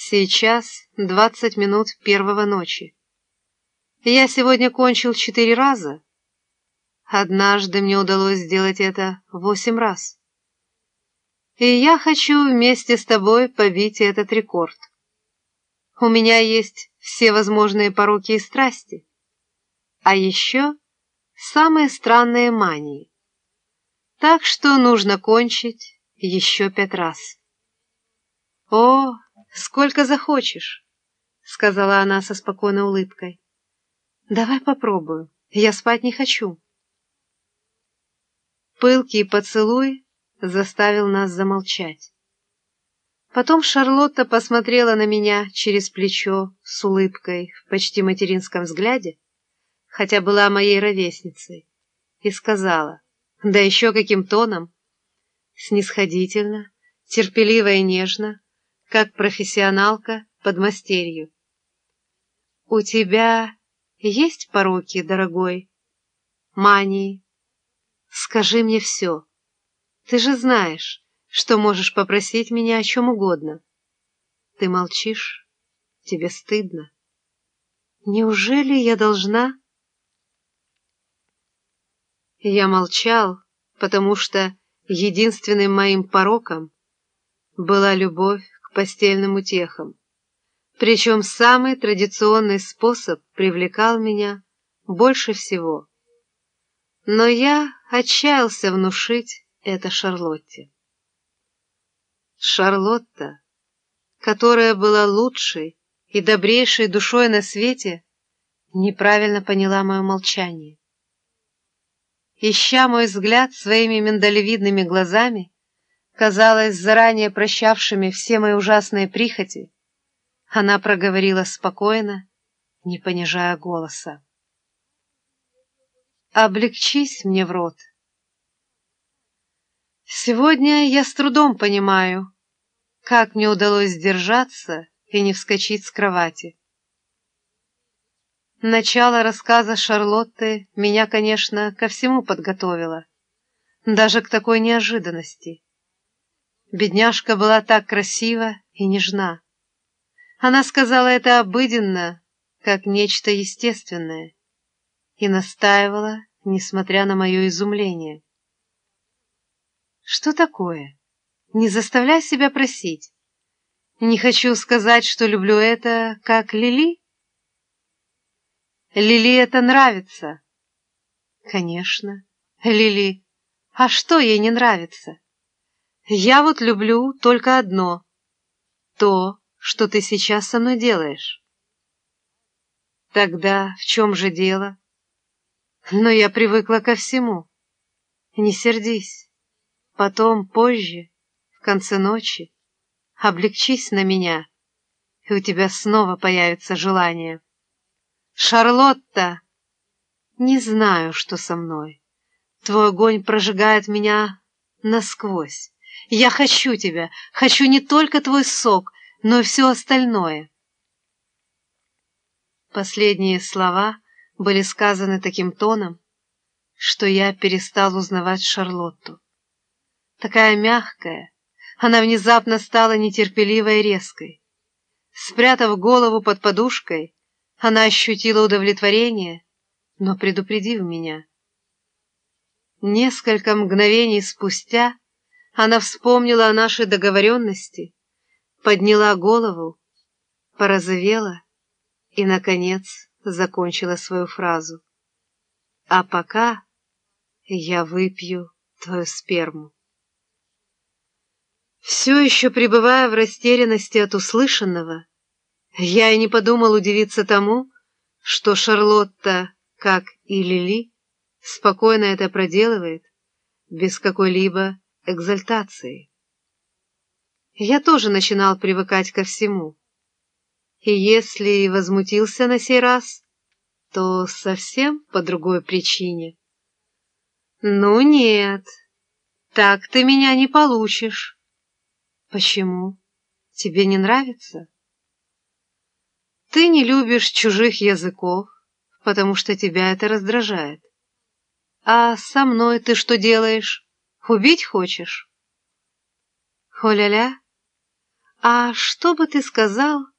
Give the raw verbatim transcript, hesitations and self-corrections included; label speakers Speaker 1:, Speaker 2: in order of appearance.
Speaker 1: Сейчас двадцать минут первого ночи. Я сегодня кончил четыре раза. Однажды мне удалось сделать это восемь раз. И я хочу вместе с тобой побить этот рекорд. У меня есть все возможные пороки и страсти. А еще самые странные мании. Так что нужно кончить еще пять раз. О, сколько захочешь, сказала она со спокойной улыбкой. Давай попробую, я спать не хочу. Пылкий поцелуй заставил нас замолчать. Потом Шарлотта посмотрела на меня через плечо с улыбкой в почти материнском взгляде, хотя была моей ровесницей, и сказала, да еще каким тоном, снисходительно, терпеливо и нежно, как профессионалка подмастерью. «У тебя есть пороки, дорогой? Мании? Скажи мне все. Ты же знаешь, что можешь попросить меня о чем угодно. Ты молчишь? Тебе стыдно? Неужели я должна?» Я молчал, потому что единственным моим пороком была любовь к постельным утехам. Причем самый традиционный способ привлекал меня больше всего. Но я отчаялся внушить это Шарлотте. Шарлотта, которая была лучшей и добрейшей душой на свете, неправильно поняла мое молчание. Ища мой взгляд своими миндалевидными глазами, казалось, заранее прощавшими все мои ужасные прихоти, она проговорила спокойно, не понижая голоса. «Облегчись мне в рот. Сегодня я с трудом понимаю, как мне удалось сдержаться и не вскочить с кровати. Начало рассказа Шарлотты меня, конечно, ко всему подготовило, даже к такой неожиданности. Бедняжка была так красива и нежна. Она сказала это обыденно, как нечто естественное, и настаивала, несмотря на мое изумление. «Что такое? Не заставляй себя просить. Не хочу сказать, что люблю это, как Лили». «Лили это нравится». «Конечно, Лили. А что ей не нравится? Я вот люблю только одно — то, что ты сейчас со мной делаешь». «Тогда в чем же дело?» «Но я привыкла ко всему. Не сердись. Потом, позже, в конце ночи, облегчись на меня, и у тебя снова появится желание». «Шарлотта!» «Не знаю, что со мной. Твой огонь прожигает меня насквозь. Я хочу тебя, хочу не только твой сок, но и все остальное». Последние слова были сказаны таким тоном, что я перестал узнавать Шарлотту. Такая мягкая, она внезапно стала нетерпеливой и резкой. Спрятав голову под подушкой, она ощутила удовлетворение, но предупредив меня. Несколько мгновений спустя она вспомнила о нашей договоренности, подняла голову, порозовела и, наконец, закончила свою фразу. «А пока я выпью твою сперму». Все еще пребывая в растерянности от услышанного, я и не подумал удивиться тому, что Шарлотта, как и Лили, спокойно это проделывает, без какой-либо экзальтации. Я тоже начинал привыкать ко всему, и если и возмутился на сей раз, то совсем по другой причине. «Ну нет, так ты меня не получишь». «Почему? Тебе не нравится?» «Ты не любишь чужих языков, потому что тебя это раздражает. А со мной ты что делаешь? Убить хочешь?» «О-ля-ля! «А что бы ты сказал,